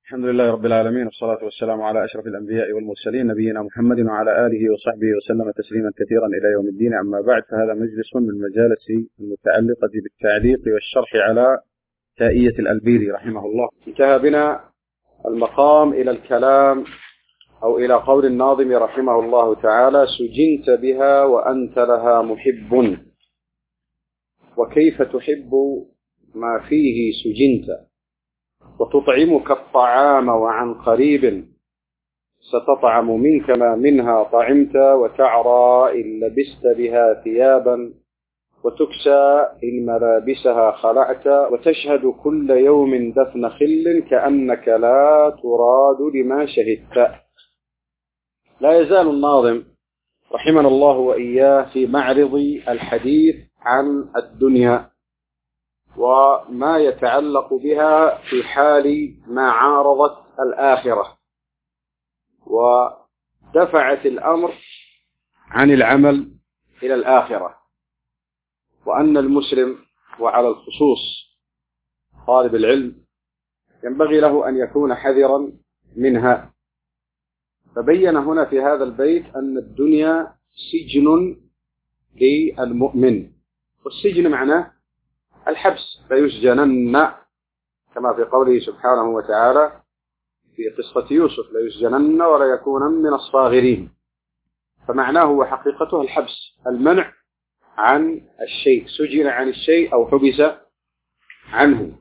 الحمد لله رب العالمين، والصلاة والسلام على أشرف الأنبياء والمرسلين نبينا محمد وعلى آله وصحبه وسلم تسليما كثيرا إلى يوم الدين. أما بعد، فهذا مجلس من المجالس المتعلقة بالتعليق والشرح على تائية الألبيري رحمه الله. انتهى بنا المقام إلى الكلام أو إلى قول الناظم رحمه الله تعالى: سجنت بها وأنت لها محب، وكيف تحب ما فيه سجنت، وتطعمك الطعام وعن قريب ستطعم منك ما منها طعمت، وتعرى إن لبست بها ثيابا، وتكسى إن ملابسها خلعت، وتشهد كل يوم دفن خل كأنك لا تراد لما شهدت. لا يزال الناظم رحمنا الله وإياه في معرض الحديث عن الدنيا وما يتعلق بها في حال ما عارضت الآخرة، ودفعت الأمر عن العمل إلى الآخرة، وأن المسلم وعلى الخصوص طالب العلم ينبغي له أن يكون حذرا منها. فبين هنا في هذا البيت أن الدنيا سجن للمؤمن، والسجن معناه الحبس، ليسجنن كما في قوله سبحانه وتعالى في قصة يوسف: ليسجنن ولا يكونن من الصاغرين. فمعناه وحقيقته الحبس، المنع عن الشيء، سجن عن الشيء أو حبس عنه.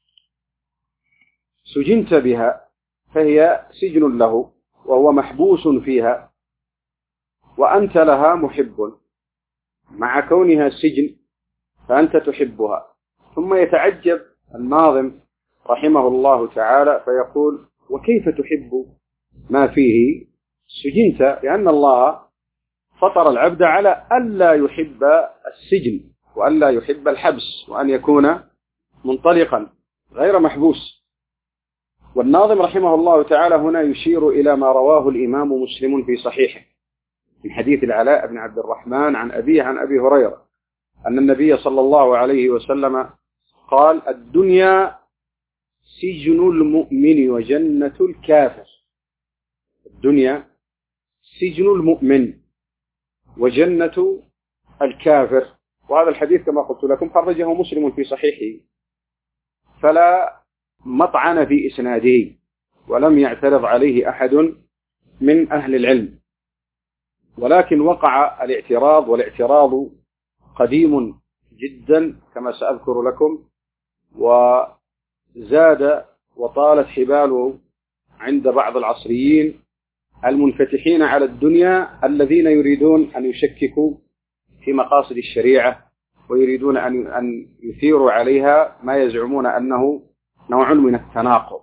سجنت بها فهي سجن له وهو محبوس فيها، وأنت لها محب، مع كونها سجن فأنت تحبها. ثم يتعجب الناظم رحمه الله تعالى فيقول: وكيف تحب ما فيه سجنت؟ لأن الله فطر العبد على ألا يحب السجن وألا يحب الحبس، وأن يكون منطلقا غير محبوس. والناظم رحمه الله تعالى هنا يشير إلى ما رواه الإمام مسلم في صحيحه من حديث العلاء بن عبد الرحمن عن أبيه عن أبي هريرة أن النبي صلى الله عليه وسلم قال: الدنيا سجن المؤمن وجنة الكافر. الدنيا سجن المؤمن وجنة الكافر. وهذا الحديث كما قلت لكم خرجه مسلم في صحيحه، فلا مطعن في إسناده، ولم يعترض عليه أحد من أهل العلم، ولكن وقع الاعتراض، والاعتراض قديم جدا كما سأذكر لكم، وزاد وطالت حباله عند بعض العصريين المنفتحين على الدنيا الذين يريدون أن يشككوا في مقاصد الشريعة، ويريدون أن يثيروا عليها ما يزعمون أنه نوع من التناقض.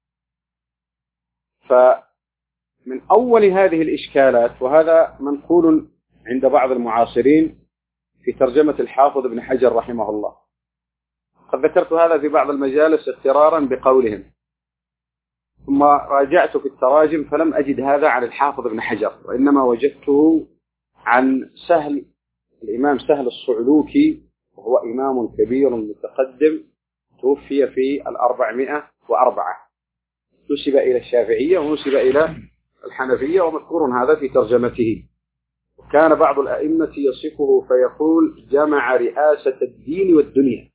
فمن أول هذه الإشكالات، وهذا منقول عند بعض المعاصرين في ترجمة الحافظ ابن حجر رحمه الله، قد ذكرت هذا في بعض المجالس اغترارا بقولهم، ثم راجعت في التراجم فلم أجد هذا عن الحافظ ابن حجر، وإنما وجدته عن الإمام سهل الصعلوكي، وهو إمام كبير متقدم توفي في 404، نسب إلى الشافعية ونسب إلى الحنفية، ومذكور هذا في ترجمته. وكان بعض الأئمة يصفه فيقول: جمع رئاسة الدين والدنيا،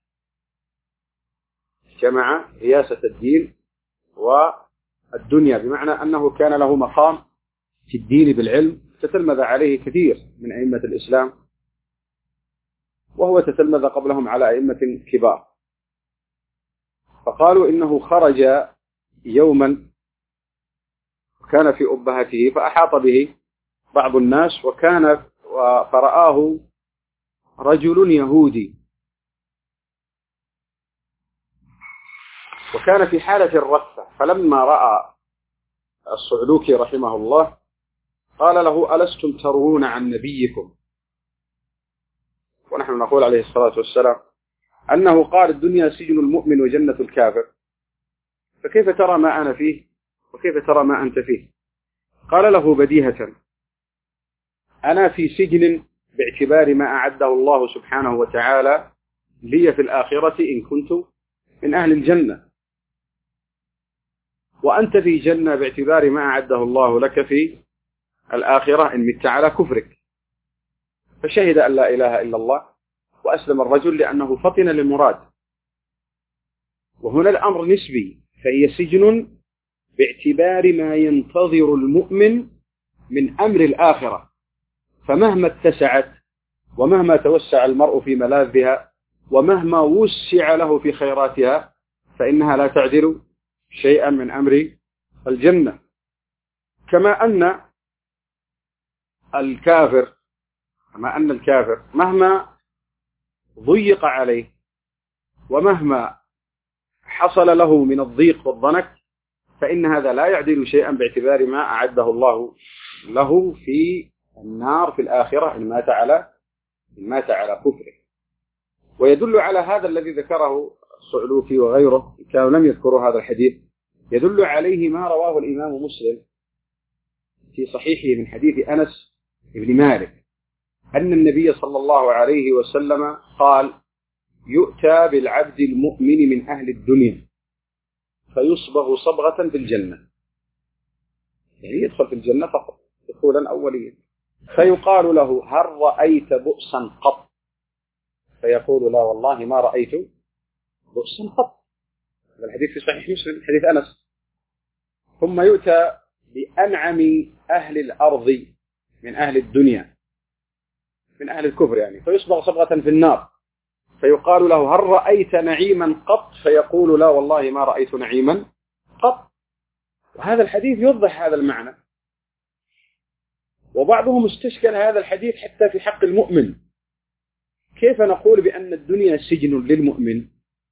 جمع رئاسة الدين والدنيا، بمعنى أنه كان له مقام في الدين بالعلم تتلمذ عليه كثير من أئمة الإسلام، وهو تتلمذ قبلهم على أئمة كبار. فقالوا إنه خرج يوما وكان في أبهته فأحاط به بعض الناس، فرآه رجل يهودي، وكان في حالة الرثة. فلما رأى الصعلوكي رحمه الله قال له: ألستم تروون عن نبيكم؟ ونحن نقول عليه الصلاة والسلام أنه قال: الدنيا سجن المؤمن وجنة الكافر، فكيف ترى ما أنا فيه وكيف ترى ما أنت فيه؟ قال له بديهة: أنا في سجن باعتبار ما أعده الله سبحانه وتعالى لي في الآخرة إن كنت من أهل الجنة، وأنت في جنة باعتبار ما أعده الله لك في الآخرة إن مت على كفرك. فشهد أن لا إله إلا الله وأسلم الرجل لأنه فطن للمراد. وهنا الأمر نسبي، فهي سجن باعتبار ما ينتظر المؤمن من أمر الآخرة، فمهما اتسعت ومهما توسع المرء في ملاذها ومهما وسع له في خيراتها فإنها لا تعدل شيئا من أمر الجنة. كما أن الكافر مهما ضيق عليه ومهما حصل له من الضيق والضنك فإن هذا لا يعدل شيئا باعتبار ما أعده الله له في النار في الآخرة إن مات على كفره. ويدل على هذا الذي ذكره الصعلوكي وغيره، كانوا لم يذكروا هذا الحديث، يدل عليه ما رواه الإمام مسلم في صحيحه من حديث أنس بن مالك أن النبي صلى الله عليه وسلم قال: يؤتى بالعبد المؤمن من أهل الدنيا فيصبغ صبغة في الجنة، يعني يدخل في الجنة فقط دخولا أوليا، فيقال له: هل رأيت بؤسا قط؟ فيقول: لا والله ما رأيت بؤسا قط. هذا الحديث في صحيح مسلم حديث أنس. ثم يؤتى بأنعم أهل الأرض من أهل الدنيا من أهل الكفر يعني، فيصبغ صبغة في النار، فيقال له: هل رأيت نعيما قط؟ فيقول: لا والله ما رأيت نعيما قط. وهذا الحديث يوضح هذا المعنى. وبعضهم استشكل هذا الحديث حتى في حق المؤمن، كيف نقول بأن الدنيا سجن للمؤمن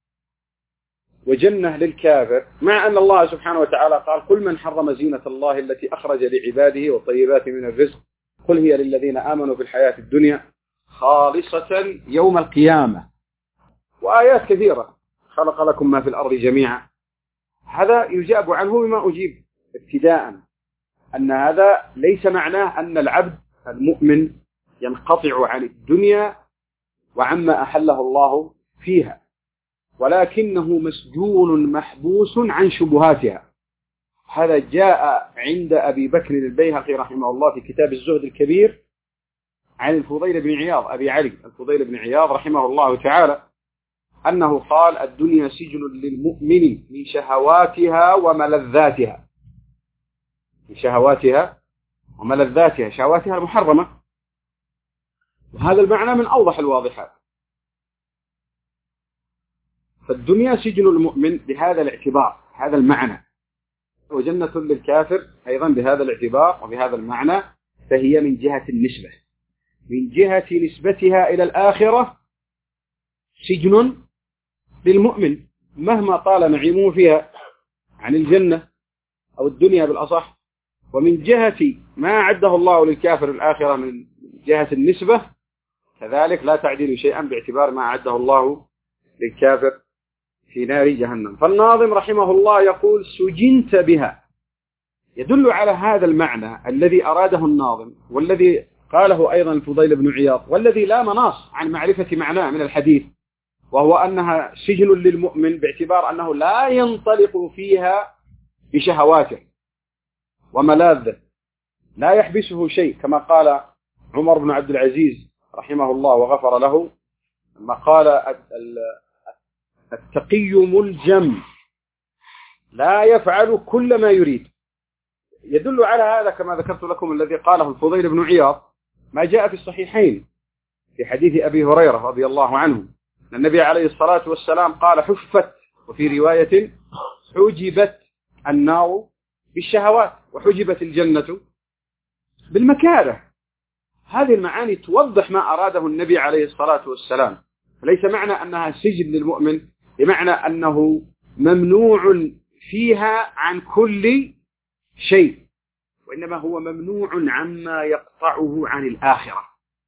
وجنة للكافر، مع أن الله سبحانه وتعالى قال: قل من حرم زينة الله التي أخرج لعباده والطيبات من الرزق قل هي للذين آمنوا في الحياة الدنيا خالصة يوم القيامة، وآيات كثيرة، خلق لكم ما في الأرض جميعا. هذا يجاب عنه بما أجيب ابتداء، أن هذا ليس معناه أن العبد المؤمن ينقطع عن الدنيا وعما أحله الله فيها، ولكنه مسجون محبوس عن شبهاتها. هذا جاء عند أبي بكر البيهقي رحمه الله في كتاب الزهد الكبير عن الفضيل بن عياض، أبي علي الفضيل بن عياض رحمه الله تعالى، أنه قال: الدنيا سجن للمؤمن من شهواتها وملذاتها، من شهواتها وملذاتها، شهواتها المحرمة. وهذا المعنى من أوضح الواضحات. فالدنيا سجن المؤمن بهذا الاعتبار، هذا المعنى، وجنة للكافر أيضا بهذا الاعتبار وبهذا المعنى. فهي من جهة النسبة، من جهة نسبتها إلى الآخرة سجن للمؤمن مهما طال نعيمه فيها عن الجنة أو الدنيا بالأصح. ومن جهة ما أعده الله للكافر الآخرة من جهة النسبة كذلك لا تعدل شيئا باعتبار ما أعده الله للكافر في نار جهنم. فالناظم رحمه الله يقول: سجنت بها، يدل على هذا المعنى الذي أراده الناظم، والذي قاله أيضا الفضيل بن عياض، والذي لا مناص عن معرفة معناه من الحديث، وهو أنها سجن للمؤمن باعتبار أنه لا ينطلق فيها بشهواته وملاذه، لا يحبسه شيء، كما قال عمر بن عبد العزيز رحمه الله وغفر له لما قال: التقي ملجم لا يفعل كل ما يريد. يدل على هذا كما ذكرت لكم الذي قاله الفضيل بن عياض ما جاء في الصحيحين في حديث أبي هريرة رضي الله عنه، النبي عليه الصلاة والسلام قال: حفت، وفي رواية حجبت النار بالشهوات وحجبت الجنة بالمكاره. هذه المعاني توضح ما أراده النبي عليه الصلاة والسلام. ليس معنى أنها سجن للمؤمن بمعنى أنه ممنوع فيها عن كل شيء، وإنما هو ممنوع عما يقطعه عن الآخرة.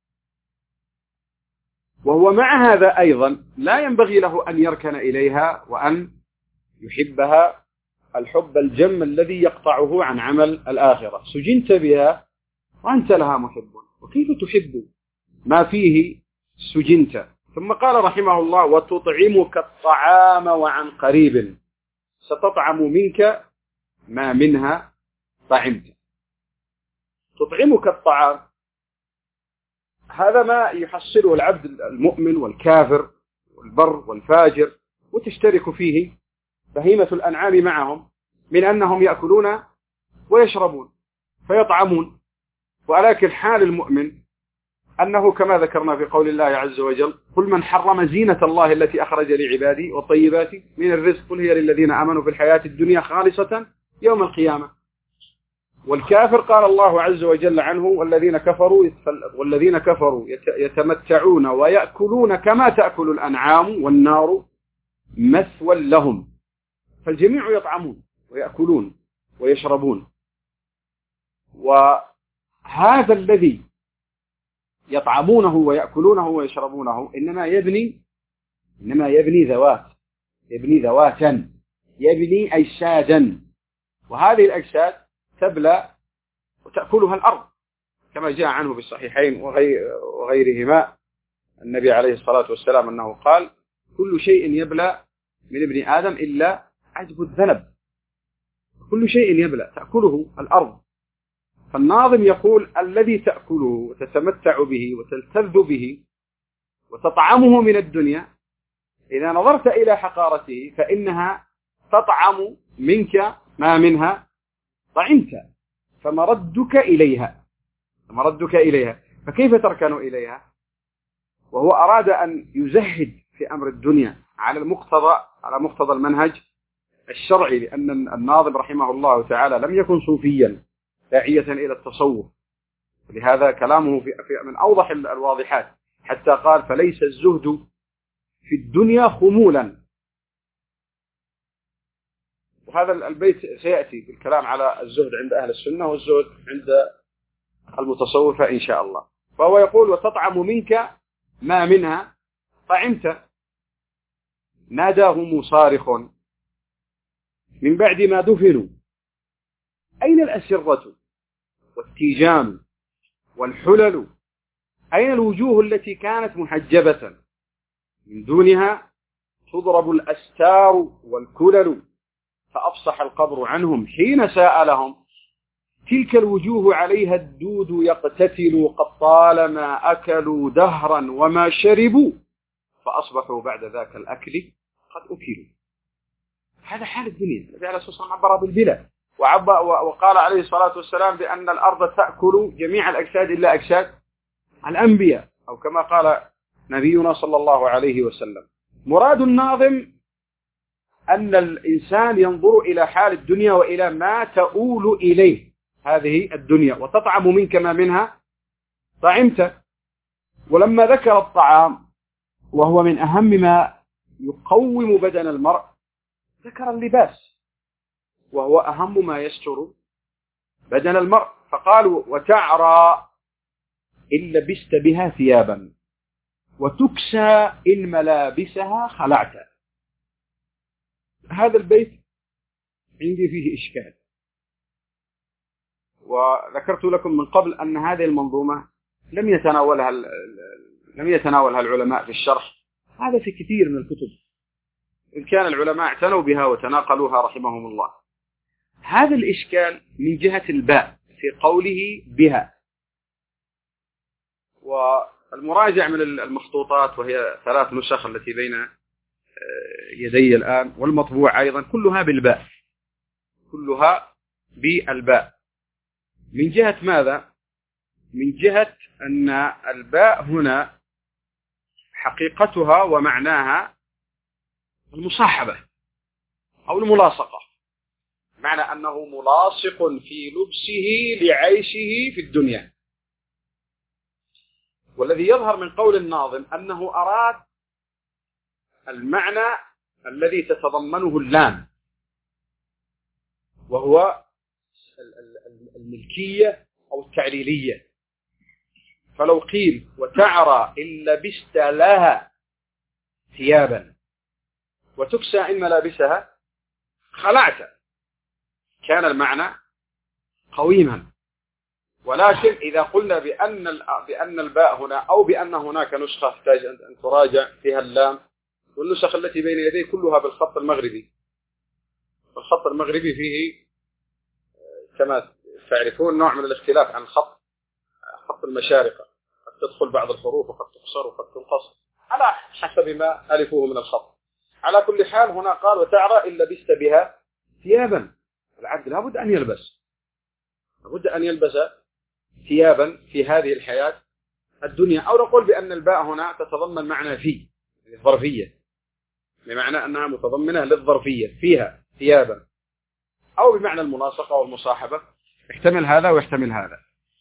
وهو مع هذا أيضا لا ينبغي له أن يركن إليها وأن يحبها الحب الجم الذي يقطعه عن عمل الآخرة. سجنت بها وأنت لها محب، وكيف تحب ما فيه سجنت؟ ثم قال رحمه الله: وتطعمك الطعام وعن قريب، ستطعم منك ما منها طعمت. تطعمك الطعام، هذا ما يحصله العبد المؤمن والكافر والبر والفاجر، وتشترك فيه بهيمة الأنعام معهم، من أنهم يأكلون ويشربون فيطعمون. ولكن حال المؤمن أنه كما ذكرنا في قول الله عز وجل: قل من حرم زينة الله التي أخرج لعبادي والطيبات من الرزق قل هي للذين آمنوا في الحياة الدنيا خالصة يوم القيامة. والكافر قال الله عز وجل عنه: والذين كفروا يتمتعون ويأكلون كما تأكل الأنعام والنار مثوى لهم. فالجميع يطعمون ويأكلون ويشربون. وهذا الذي يطعمونه ويأكلونه ويشربونه إنما يبني ذواتا، يبني أجسادا، وهذه الأجساد تبلى وتأكلها الأرض، كما جاء عنه بالصحيحين وغيرهما النبي عليه الصلاة والسلام أنه قال: كل شيء يبلى من ابن آدم إلا عجب الذنب. كل شيء يبلى تأكله الأرض. فالناظم يقول: الذي تأكله وتتمتع به وتلتذ به وتطعمه من الدنيا، إذا نظرت إلى حقارته فإنها تطعم منك ما منها طعمت، فمردك إليها. فكيف تركن إليها وهو أراد أن يزهد في أمر الدنيا على مقتضى المنهج الشرعي؟ لأن الناظم رحمه الله تعالى لم يكن صوفيا داعية إلى التصوف، لهذا كلامه في من أوضح الواضحات، حتى قال: فليس الزهد في الدنيا خمولا. وهذا البيت سيأتي في الكلام على الزهد عند أهل السنة والزهد عند المتصوفة إن شاء الله. فهو يقول: وتطعم منك ما منها طعمت. ناداهم صارخ من بعد ما دفنوا: أين الأسرة والتيجان والحلل؟ أين الوجوه التي كانت محجبة؟ من دونها تضرب الأستار والكلل، فأفصح القبر عنهم حين سألهم. تلك الوجوه عليها الدود يقتتل، قد طالما أكلوا دهرا وما شربوا، فأصبحوا بعد ذاك الأكل قد أكلوا. هذا حال الدنيا. النبي عليه الصلاة والسلام عبر بالبلى، وقال عليه الصلاة والسلام بأن الأرض تأكل جميع الأجساد إلا أجساد الأنبياء، أو كما قال نبينا صلى الله عليه وسلم. مراد الناظم أن الإنسان ينظر إلى حال الدنيا وإلى ما تؤول إليه هذه الدنيا. وتطعم منك ما منها طعمت. ولما ذكر الطعام وهو من أهم ما يقوم بدن المرء، ذكر اللباس وهو أهم ما يستر بدن المرء، فقالوا: وتعرى إن لبست بها ثيابا، وتكسى إن ملابسها خلعت. هذا البيت عندي فيه إشكال، وذكرت لكم من قبل أن هذه المنظومة لم يتناولها العلماء في الشرح. هذا في كثير من الكتب، إن كان العلماء اعتنوا بها وتناقلوها رحمهم الله. هذا الإشكال من جهة الباء في قوله بها. والمراجع من المخطوطات، وهي 3 نسخ التي بين يدي الآن، والمطبوع أيضا، كلها بالباء، كلها بالباء. من جهة ماذا؟ من جهة أن الباء هنا حقيقتها ومعناها المصاحبة أو الملاصقة، معنى أنه ملاصق في لبسه لعيشه في الدنيا. والذي يظهر من قول الناظم أنه أراد المعنى الذي تتضمنه اللام، وهو الملكية أو التعليلية. فلو قيل: وتعرى إن لبست لها ثيابا، وتكسى إن ملابسها خلعت، كان المعنى قويما. ولكن إذا قلنا بأن الباء هنا، أو بأن هناك نسخة تحتاج أن تراجع فيها اللام، والنسخ التي بين يدي كلها بالخط المغربي. الخط المغربي فيه كما تعرفون نوع من الاختلاف عن خط المشارقة، قد تدخل بعض الحروف وقد تقصر وقد تنقص على حسب ما ألفوه من الخط. على كل حال هنا قال وتعرى إن لبست بها ثيابا. العبد لابد أن يلبس ثيابا في هذه الحياة الدنيا، أو نقول بأن الباء هنا تتضمن معنى في الظرفية، بمعنى أنها متضمنة للظرفية فيها ثيابا، أو بمعنى الملاصقة والمصاحبة، يحتمل هذا ويحتمل هذا.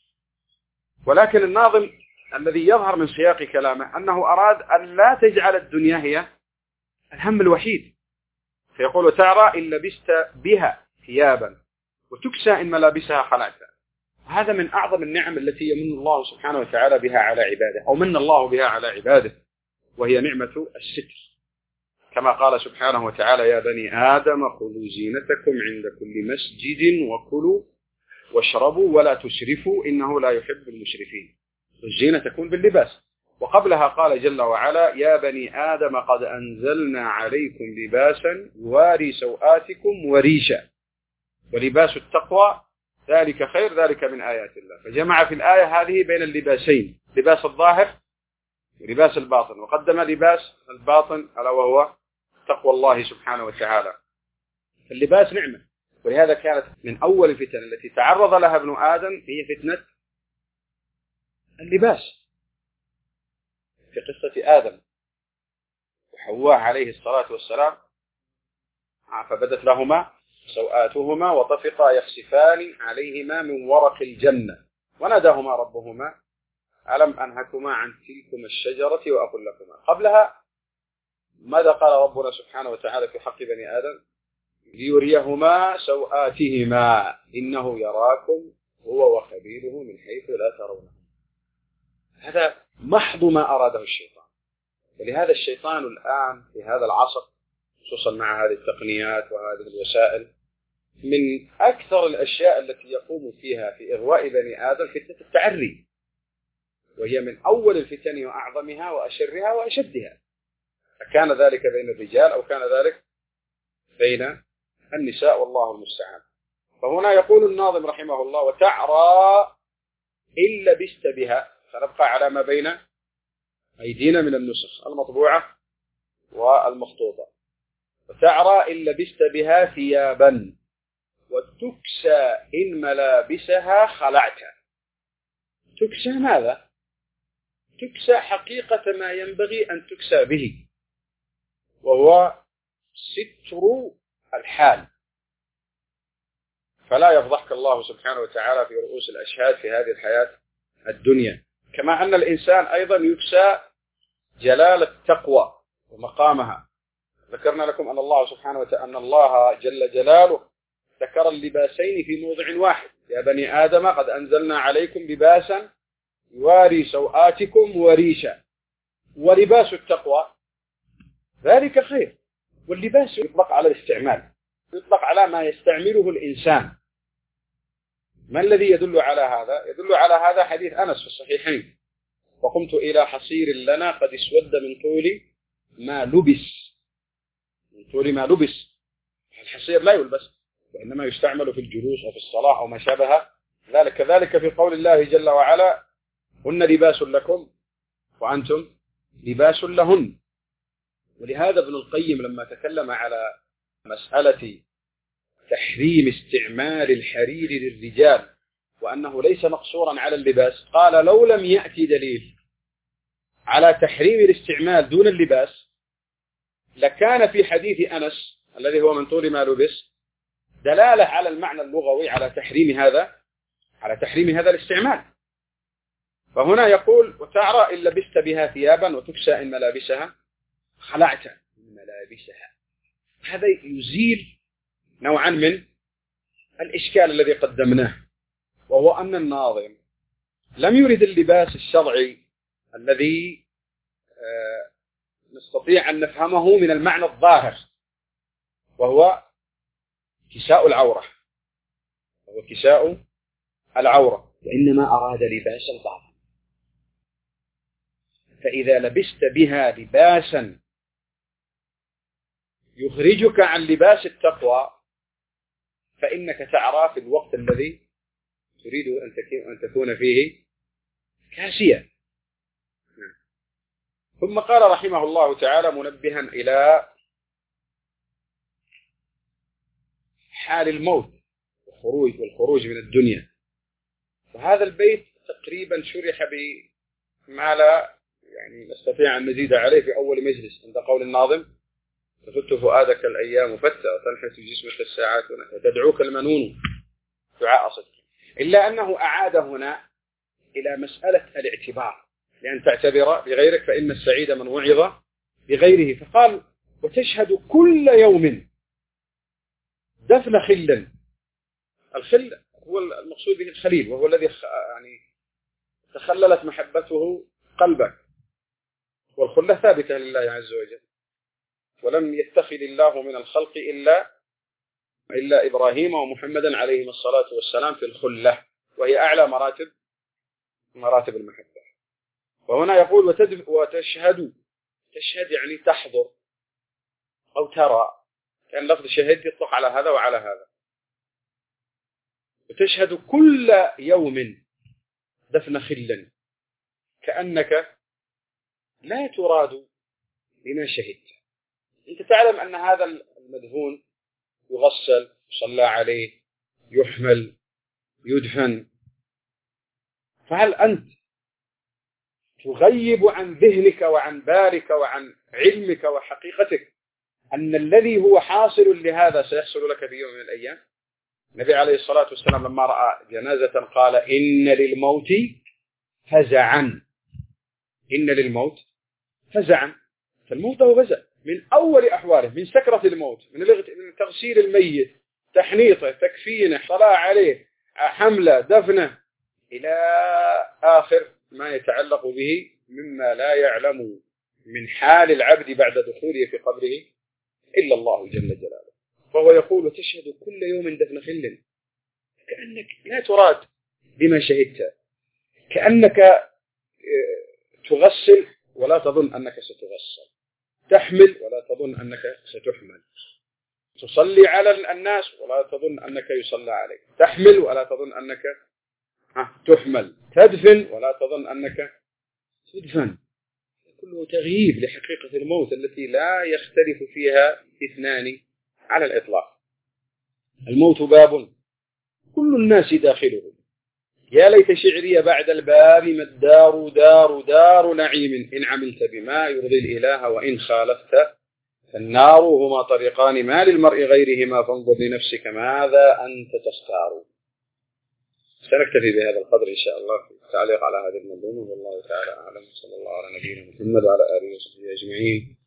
ولكن الناظم الذي يظهر من سياق كلامه أنه أراد أن لا تجعل الدنيا هي الهم الوحيد، فيقول تعرى إن لبست بها ثيابا وتكسى إن ملابسها خلعتها. هذا من أعظم النعم التي يمن الله سبحانه وتعالى بها على عباده، أو من الله بها على عباده، وهي نعمة الستر، كما قال سبحانه وتعالى يا بني آدم خذوا زينتكم عند كل مسجد وكلوا واشربوا ولا تسرفوا إنه لا يحب المسرفين. الزينة تكون باللباس. وقبلها قال جل وعلا يا بني آدم قد أنزلنا عليكم لباسا يواري سوآتكم وريشا ولباس التقوى ذلك خير ذلك من آيات الله. فجمع في الآية هذه بين اللباسين، لباس الظاهر ولباس الباطن، وقدم لباس الباطن ألا وهو تقوى الله سبحانه وتعالى. اللباس نعمة، ولهذا كانت من أول الفتن التي تعرض لها ابن آدم هي فتنة اللباس. في قصة آدم وحواء عليه الصلاة والسلام فبدت لهما سوآتهما وطفقا يخسفان عليهما من ورق الجنة وناداهما ربهما ألم أنهكما عن تلكما الشجرة وأقل لكما. قبلها ماذا قال ربنا سبحانه وتعالى في حق بني آدم ليريهما سوآتهما إنه يراكم هو وقبيله من حيث لا ترونه. هذا محض ما أراده الشيطان. ولهذا الشيطان الآن في هذا العصر خصوصا مع هذه التقنيات وهذه الوسائل من أكثر الأشياء التي يقوم فيها في إغواء بني آدم فتنة التعري، وهي من أول الفتن وأعظمها وأشرها وأشدها، كان ذلك بين الرجال أو كان ذلك بين النساء والله المستعان. فهنا يقول الناظم رحمه الله وتعرى إن لبست بها، سنبقى على ما بين أيدينا من النسخ المطبوعة والمخطوطة. وتعرى إن لبست بها ثيابا وتكسى إن ملابسها خلعت. تكسى ماذا؟ تكسى حقيقة ما ينبغي أن تكسى به، وهو ستر الحال، فلا يفضحك الله سبحانه وتعالى في رؤوس الأشهاد في هذه الحياة الدنيا. كما أن الإنسان أيضا يكسى جلال التقوى ومقامها. ذكرنا لكم أن الله سبحانه وتعالى أن الله جل جلاله ذكر اللباسين في موضع واحد يا بني آدم قد أنزلنا عليكم لباسا يواري سوآتكم وريشا ولباس التقوى ذلك خير. واللباس يطلق على الاستعمال، يطلق على ما يستعمله الإنسان. ما الذي يدل على هذا؟ يدل على هذا حديث أنس في الصحيحين وقمت إلى حصير لنا قد اسود من طول ما لبس. من طول ما لبس، الحصير لا يلبس وإنما يستعمل في الجلوس أو في الصلاة أو ما شابه ذلك. كذلك في قول الله جل وعلا هن لباس لكم وأنتم لباس لهن. ولهذا ابن القيم لما تكلم على مسألة تحريم استعمال الحرير للرجال وأنه ليس مقصورا على اللباس قال لو لم يأتي دليل على تحريم الاستعمال دون اللباس لكان في حديث أنس الذي هو من طول ما لبس دلالة على المعنى اللغوي على تحريم هذا الاستعمال. فهنا يقول وتعرى إن لبست بها ثيابا وتكسى إن ملابسها خلعت من ملابسها. هذا يزيل نوعا من الإشكال الذي قدمناه، وهو أن الناظم لم يرد اللباس الشرعي الذي نستطيع أن نفهمه من المعنى الظاهر وهو كساء العورة، وإنما أراد لباس الباطن. فإذا لبست بها لباسا يخرجك عن لباس التقوى فإنك تعرى في الوقت الذي تريد أن تكون فيه كاسيا. ثم قال رحمه الله تعالى منبها إلى حال الموت والخروج من الدنيا. وهذا البيت تقريبا شرح بما لا يعني نستطيع أن نزيد عليه في أول مجلس، عند قول الناظم: تفت فؤادك الأيام فتى وتنحت جسمك الساعات وتدعوك المنون دعاء صدق. إلا أنه أعاد هنا إلى مسألة الاعتبار، لأن تعتبر بغيرك فإن السعيد من وعظ بغيره. فقال: وتشهد كل يوم دفن خل. الخل هو المقصود به الخليل، وهو الذي يعني تخللت محبته قلبك، والخلة ثابتة لله عز وجل، ولم يتخذ الله من الخلق إلا إبراهيم ومحمدا عليهم الصلاة والسلام في الخلة، وهي أعلى مراتب المحبة. وهنا يقول وتشهد يعني تحضر أو ترى، كان لفظ شهد يطلق على هذا وعلى هذا. وتشهد كل يوم دفن خل، كأنك لا تراد بما شهدت. أنت تعلم أن هذا المدفون يغسل، يصلى عليه، يحمل، يدفن، فهل أنت تغيب عن ذهنك وعن بالك وعن علمك وحقيقتك أن الذي هو حاصل لهذا سيحصل لك في يوم من الأيام؟ النبي عليه الصلاة والسلام لما رأى جنازة قال: إن للموت فزعا. إن للموت فزعا. فالموت هو فزع من أول أحواله، من سكرة الموت، من تغسيل الميت، تحنيطه، تكفينه، صلاة عليه، حمله، دفنه، إلى آخر ما يتعلق به مما لا يعلم من حال العبد بعد دخوله في قبره إلا الله جل جلاله. فهو يقول: وتشهد كل يوم دفن خل، كأنك لا تراد بما شهدت، كأنك تغسل ولا تظن أنك ستغسل، تحمل ولا تظن أنك ستحمل، تصلي على الناس ولا تظن أنك يصلى عليك، تحمل ولا تظن أنك تحمل، تدفن ولا تظن أنك تدفن. كله تغييب لحقيقة الموت التي لا يختلف فيها اثنان على الإطلاق. الموت باب كل الناس داخله، يا ليت شعري بعد الباب ما الدار دار نعيم، إن عملت بما يرضي الإله وإن خالفت فالنار، هما طريقان ما للمرء غيرهما، فانظر لنفسك ماذا أنت تختار. سنكتفي بهذا القدر إن شاء الله في التعليق على هذه المنظومة، والله تعالى أعلم. صلى الله على نبينا محمد وعلى آله وصحبه أجمعين.